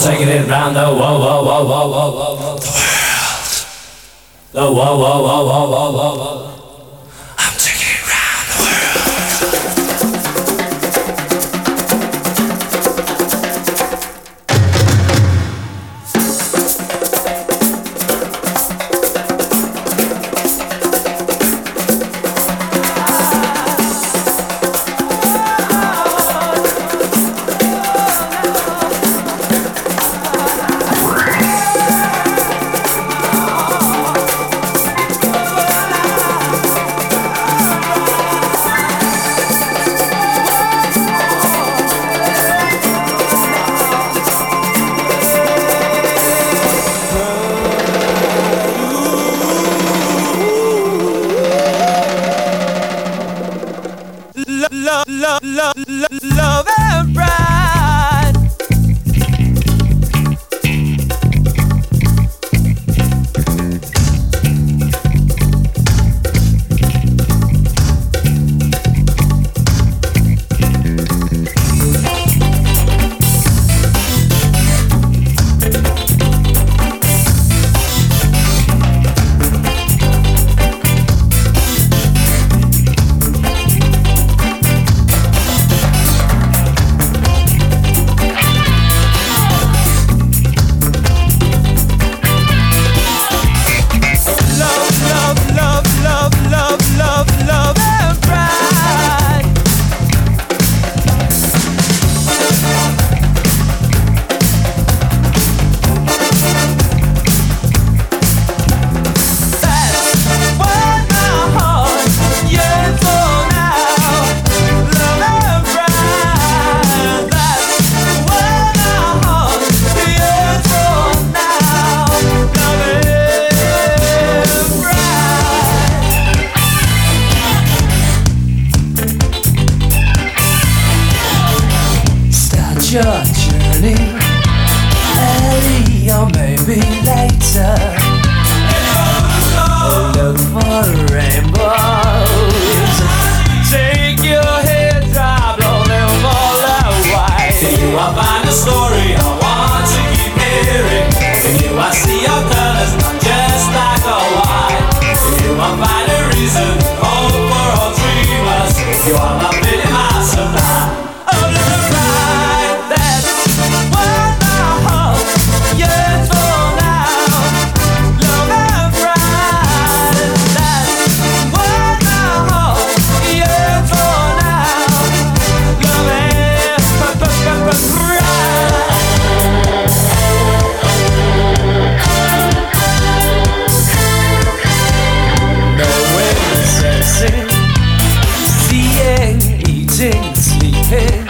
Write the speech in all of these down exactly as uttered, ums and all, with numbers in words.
taking it round the whoa, whoa, whoa, whoa, whoa, whoa, whoa. The whoa, whoa, whoa, whoa, whoa, whoa, whoa. I'm taking it round the love, love, love, love, love and pride. Your journey early or maybe later. Look for rainbows. Take your head, drop, blow them all away. In you I find a story I want to keep hearing. In you I see your colors, not just black or white. In you I find a reason, hope for all dreamers. You are my feeling, my supply. Seeing, eating, sleeping,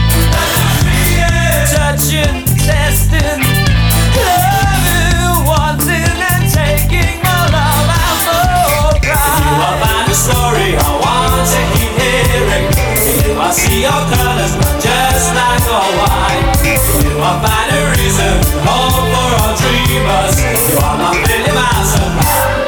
touching, testing, loving, wanting, and taking all of our more pride. You are find a story I want to keep hearing. You I see your colors, not just black or white. You are find a reason, hope for all dreamers. You are my feeling, my supply.